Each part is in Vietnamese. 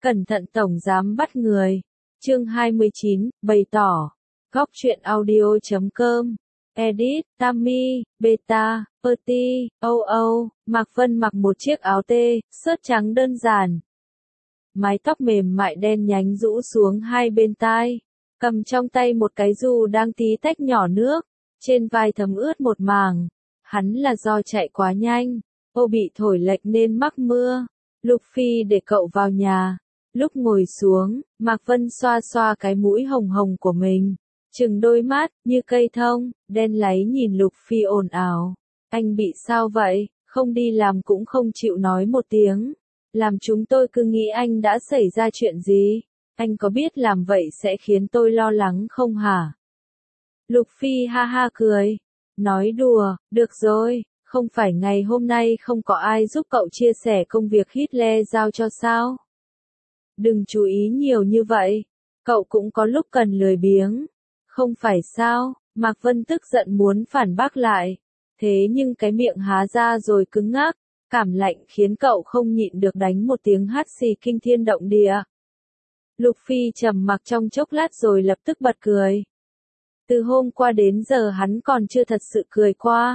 Cẩn thận tổng giám bắt người. Chương 29, bày tỏ. Góc truyện audio.com. Edit, Tammy, Beta, Perty, OO. Mạc Vân mặc một chiếc áo tê, sớt trắng đơn giản. Mái tóc mềm mại đen nhánh rũ xuống hai bên tai. Cầm trong tay một cái dù đang tí tách nhỏ nước. Trên vai thấm ướt một mảng. Hắn là do chạy quá nhanh. Ô bị thổi lệch nên mắc mưa. Lục Phi để cậu vào nhà. Lúc ngồi xuống, Mạc Vân xoa xoa cái mũi hồng hồng của mình. Trừng đôi mắt, như cây thông, đen láy nhìn Lục Phi ồn ào. Anh bị sao vậy, không đi làm cũng không chịu nói một tiếng. Làm chúng tôi cứ nghĩ anh đã xảy ra chuyện gì. Anh có biết làm vậy sẽ khiến tôi lo lắng không hả? Lục Phi ha ha cười. Nói đùa, được rồi, không phải ngày hôm nay không có ai giúp cậu chia sẻ công việc Hitler giao cho sao? Đừng chú ý nhiều như vậy. Cậu cũng có lúc cần lười biếng. Không phải sao? Mạc Vân tức giận muốn phản bác lại. Thế nhưng cái miệng há ra rồi cứng ngắc. Cảm lạnh khiến cậu không nhịn được đánh một tiếng hắt xì kinh thiên động địa. Lục Phi trầm mặc trong chốc lát rồi lập tức bật cười. Từ hôm qua đến giờ hắn còn chưa thật sự cười qua.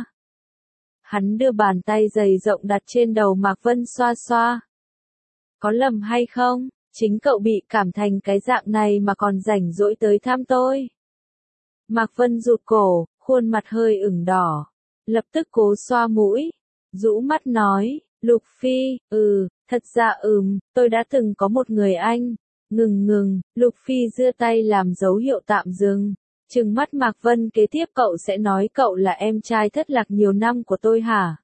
Hắn đưa bàn tay dày rộng đặt trên đầu Mạc Vân xoa xoa. Có lầm hay không? Chính cậu bị cảm thành cái dạng này mà còn rảnh rỗi tới thăm tôi. Mạc Vân rụt cổ, khuôn mặt hơi ửng đỏ. Lập tức cố xoa mũi. Rũ mắt nói, Lục Phi, thật ra tôi đã từng có một người anh. Ngừng, Lục Phi giơ tay làm dấu hiệu tạm dừng. Trừng mắt Mạc Vân kế tiếp cậu sẽ nói cậu là em trai thất lạc nhiều năm của tôi hả?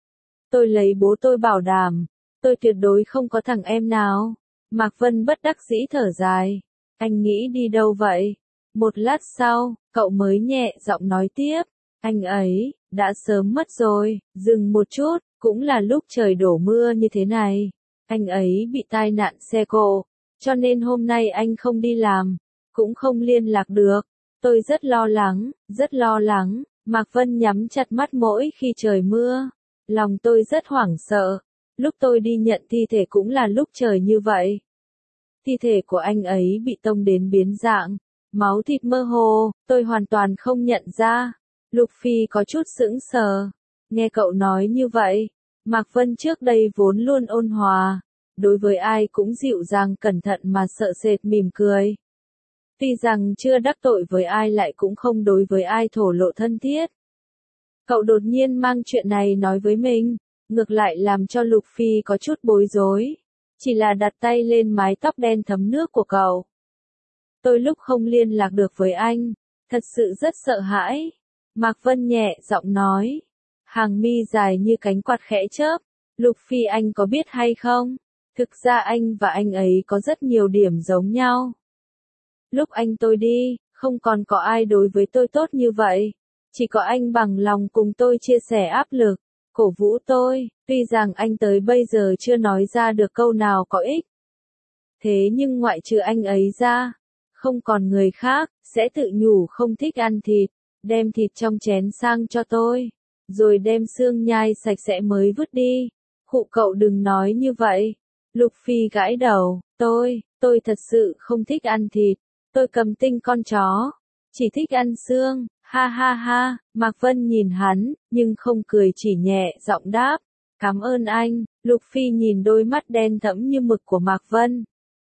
Tôi lấy bố tôi bảo đảm, tôi tuyệt đối không có thằng em nào. Mạc Vân bất đắc dĩ thở dài. Anh nghĩ đi đâu vậy? Một lát sau, cậu mới nhẹ giọng nói tiếp. Anh ấy, đã sớm mất rồi, dừng một chút, cũng là lúc trời đổ mưa như thế này. Anh ấy bị tai nạn xe cộ, cho nên hôm nay anh không đi làm, cũng không liên lạc được. Tôi rất lo lắng, rất lo lắng. Mạc Vân nhắm chặt mắt mỗi khi trời mưa. Lòng tôi rất hoảng sợ. Lúc tôi đi nhận thi thể cũng là lúc trời như vậy. Thi thể của anh ấy bị tông đến biến dạng, máu thịt mơ hồ, tôi hoàn toàn không nhận ra. Lục Phi có chút sững sờ. Nghe cậu nói như vậy, Mạc Vân trước đây vốn luôn ôn hòa, đối với ai cũng dịu dàng cẩn thận mà sợ sệt mỉm cười. Tuy rằng chưa đắc tội với ai lại cũng không đối với ai thổ lộ thân thiết. Cậu đột nhiên mang chuyện này nói với mình, ngược lại làm cho Lục Phi có chút bối rối. Chỉ là đặt tay lên mái tóc đen thấm nước của cậu. Tôi lúc không liên lạc được với anh, thật sự rất sợ hãi. Mạc Vân nhẹ giọng nói. Hàng mi dài như cánh quạt khẽ chớp. Lục Phi anh có biết hay không? Thực ra anh và anh ấy có rất nhiều điểm giống nhau. Lúc anh tôi đi, không còn có ai đối với tôi tốt như vậy. Chỉ có anh bằng lòng cùng tôi chia sẻ áp lực, cổ vũ tôi, tuy rằng anh tới bây giờ chưa nói ra được câu nào có ích. Thế nhưng ngoại trừ anh ấy ra, không còn người khác, sẽ tự nhủ không thích ăn thịt, đem thịt trong chén sang cho tôi, rồi đem xương nhai sạch sẽ mới vứt đi. Khụ cậu đừng nói như vậy. Lục Phi gãi đầu, tôi thật sự không thích ăn thịt, tôi cầm tinh con chó, chỉ thích ăn xương. Ha ha ha, Mạc Vân nhìn hắn, nhưng không cười chỉ nhẹ giọng đáp. Cảm ơn anh. Lục Phi nhìn đôi mắt đen thẫm như mực của Mạc Vân.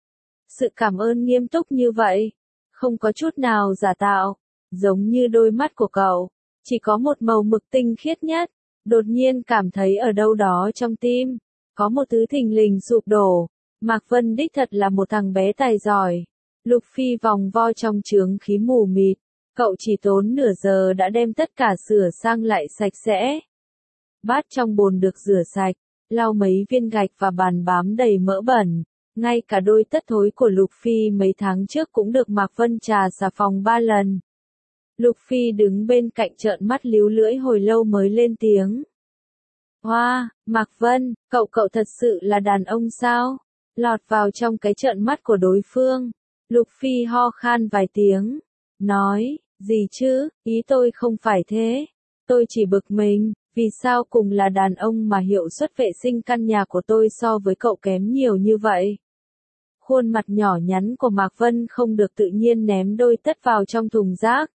Sự cảm ơn nghiêm túc như vậy, không có chút nào giả tạo, giống như đôi mắt của cậu, chỉ có một màu mực tinh khiết nhất. Đột nhiên cảm thấy ở đâu đó trong tim, có một thứ thình lình sụp đổ. Mạc Vân đích thật là một thằng bé tài giỏi. Lục Phi vòng vo trong chướng khí mù mịt. Cậu chỉ tốn nửa giờ đã đem tất cả sửa sang lại sạch sẽ. Bát trong bồn được rửa sạch, lau mấy viên gạch và bàn bám đầy mỡ bẩn. Ngay cả đôi tất thối của Lục Phi mấy tháng trước cũng được Mạc Vân trà xà phòng 3 lần. Lục Phi đứng bên cạnh trợn mắt líu lưỡi hồi lâu mới lên tiếng. Hoa, Mạc Vân, cậu thật sự là đàn ông sao? Lọt vào trong cái trợn mắt của đối phương. Lục Phi ho khan vài tiếng. Nói, gì chứ, ý tôi không phải thế. Tôi chỉ bực mình, vì sao cùng là đàn ông mà hiệu suất vệ sinh căn nhà của tôi so với cậu kém nhiều như vậy. Khuôn mặt nhỏ nhắn của Mạc Vân không được tự nhiên ném đôi tất vào trong thùng rác.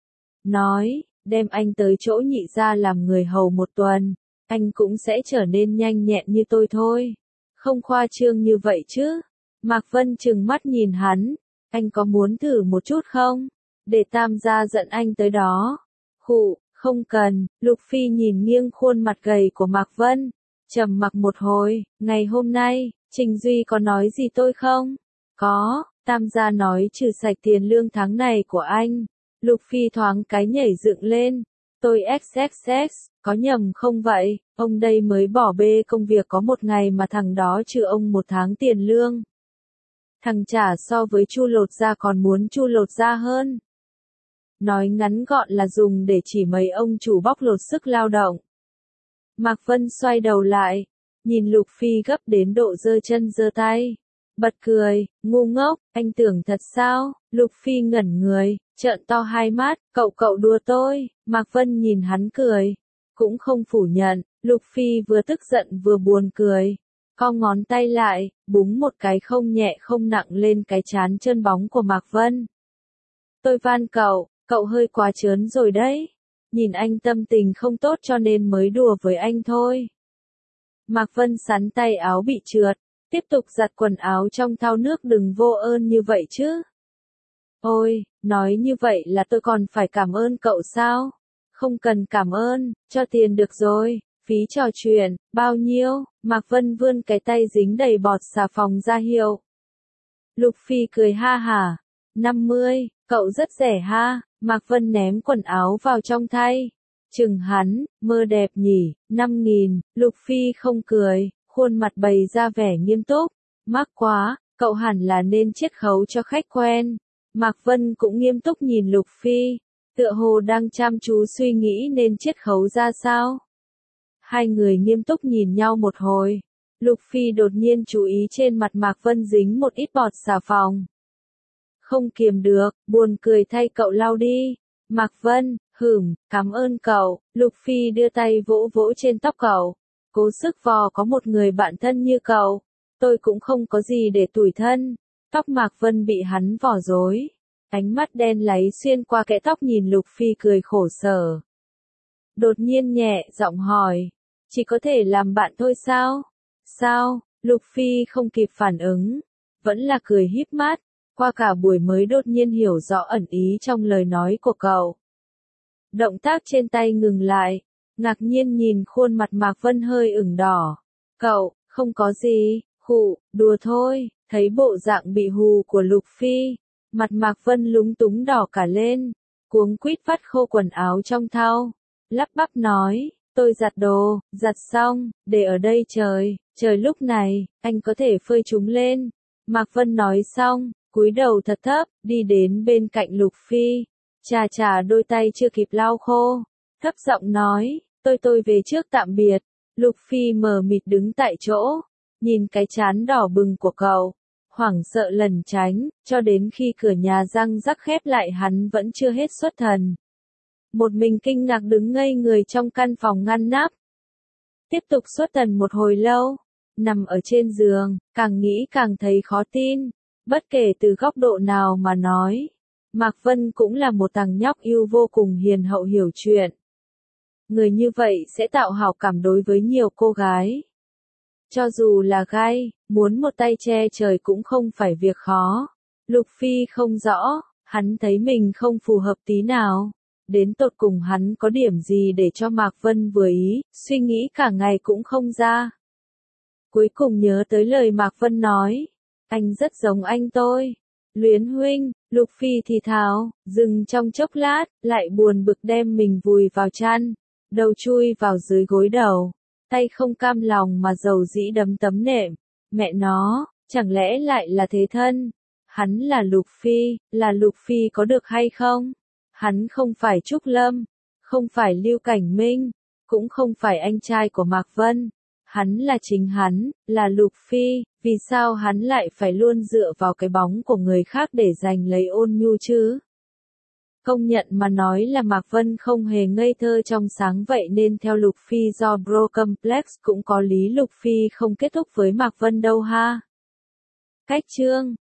Nói, đem anh tới chỗ nhị gia làm người hầu một tuần, anh cũng sẽ trở nên nhanh nhẹn như tôi thôi. Không khoa trương như vậy chứ. Mạc Vân trừng mắt nhìn hắn, anh có muốn thử một chút không? Để Tam gia dẫn anh tới đó. Khụ, không cần. Lục Phi nhìn nghiêng khuôn mặt gầy của Mạc Vân, trầm mặc một hồi. Ngày hôm nay, Trình Duy có nói gì tôi không? Có, Tam gia nói trừ sạch tiền lương tháng này của anh. Lục Phi thoáng cái nhảy dựng lên. Tôi XXX, có nhầm không vậy? Ông đây mới bỏ bê công việc có một ngày mà thằng đó trừ ông một tháng tiền lương. Thằng trả so với Chu Lột Gia còn muốn Chu Lột Gia hơn. Nói ngắn gọn là dùng để chỉ mấy ông chủ bóc lột sức lao động. Mạc Vân xoay đầu lại, nhìn Lục Phi gấp đến độ giơ chân giơ tay. Bật cười, ngu ngốc, anh tưởng thật sao? Lục Phi ngẩn người, trợn to hai mắt, cậu đùa tôi. Mạc Vân nhìn hắn cười, cũng không phủ nhận. Lục Phi vừa tức giận vừa buồn cười, co ngón tay lại, búng một cái không nhẹ không nặng lên cái trán trơn bóng của Mạc Vân. Tôi van cậu hơi quá trớn rồi đấy. Nhìn anh tâm tình không tốt cho nên mới đùa với anh thôi. Mạc Vân sắn tay áo bị trượt, tiếp tục giặt quần áo trong thau nước. Đừng vô ơn như vậy chứ. Ôi, nói như vậy là tôi còn phải cảm ơn cậu sao? Không cần cảm ơn, cho tiền được rồi. Phí trò chuyện, bao nhiêu? Mạc Vân vươn cái tay dính đầy bọt xà phòng ra hiệu. Lục Phi cười ha hả. 50, cậu rất rẻ ha. Mạc Vân ném quần áo vào trong thay. Chừng hắn, mơ đẹp nhỉ, 5.000, Lục Phi không cười, khuôn mặt bày ra vẻ nghiêm túc. Mắc quá, cậu hẳn là nên chiết khấu cho khách quen. Mạc Vân cũng nghiêm túc nhìn Lục Phi, tựa hồ đang chăm chú suy nghĩ nên chiết khấu ra sao. Hai người nghiêm túc nhìn nhau một hồi. Lục Phi đột nhiên chú ý trên mặt Mạc Vân dính một ít bọt xà phòng. Không kiềm được, buồn cười thay cậu lau đi. Mạc Vân, cảm ơn cậu. Lục Phi đưa tay vỗ vỗ trên tóc cậu. Cố sức vò có một người bạn thân như cậu. Tôi cũng không có gì để tủi thân. Tóc Mạc Vân bị hắn vò rối. Ánh mắt đen láy xuyên qua kẽ tóc nhìn Lục Phi cười khổ sở. Đột nhiên nhẹ giọng hỏi. Chỉ có thể làm bạn thôi sao? Sao? Lục Phi không kịp phản ứng. Vẫn là cười híp mắt. Qua cả buổi mới đột nhiên hiểu rõ ẩn ý trong lời nói của cậu. Động tác trên tay ngừng lại. Ngạc nhiên nhìn khuôn mặt Mạc Vân hơi ửng đỏ. Cậu, không có gì, đùa thôi. Thấy bộ dạng bị hù của Lục Phi. Mặt Mạc Vân lúng túng đỏ cả lên. Cuống quýt vắt khô quần áo trong thau. Lắp bắp nói. Tôi giặt đồ, giặt xong, để ở đây trời lúc này, anh có thể phơi chúng lên. Mạc Vân nói xong, cúi đầu thật thấp, đi đến bên cạnh Lục Phi. Chà đôi tay chưa kịp lau khô. Thấp giọng nói, tôi về trước tạm biệt. Lục Phi mờ mịt đứng tại chỗ, nhìn cái trán đỏ bừng của cậu. Hoảng sợ lẩn tránh, cho đến khi cửa nhà răng rắc khép lại hắn vẫn chưa hết xuất thần. Một mình kinh ngạc đứng ngây người trong căn phòng ngăn nắp. Tiếp tục xuất thần một hồi lâu, nằm ở trên giường, càng nghĩ càng thấy khó tin. Bất kể từ góc độ nào mà nói, Mạc Vân cũng là một thằng nhóc yêu vô cùng hiền hậu hiểu chuyện. Người như vậy sẽ tạo hảo cảm đối với nhiều cô gái. Cho dù là gay, muốn một tay che trời cũng không phải việc khó. Lục Phi không rõ, hắn thấy mình không phù hợp tí nào. Đến tột cùng hắn có điểm gì để cho Mạc Vân vừa ý, suy nghĩ cả ngày cũng không ra. Cuối cùng nhớ tới lời Mạc Vân nói. Anh rất giống anh tôi. Luyến huynh, Lục Phi thì thào, dừng trong chốc lát, lại buồn bực đem mình vùi vào chăn. Đầu chui vào dưới gối đầu. Tay không cam lòng mà dầu dĩ đấm tấm nệm. Mẹ nó, chẳng lẽ lại là thế thân? Hắn là Lục Phi có được hay không? Hắn không phải Trúc Lâm, không phải Lưu Cảnh Minh, cũng không phải anh trai của Mạc Vân. Hắn là chính hắn, là Lục Phi, vì sao hắn lại phải luôn dựa vào cái bóng của người khác để giành lấy Ôn Nhu chứ? Công nhận mà nói là Mạc Vân không hề ngây thơ trong sáng vậy nên theo Lục Phi do bro complex cũng có lý Lục Phi không kết thúc với Mạc Vân đâu ha. Cách chương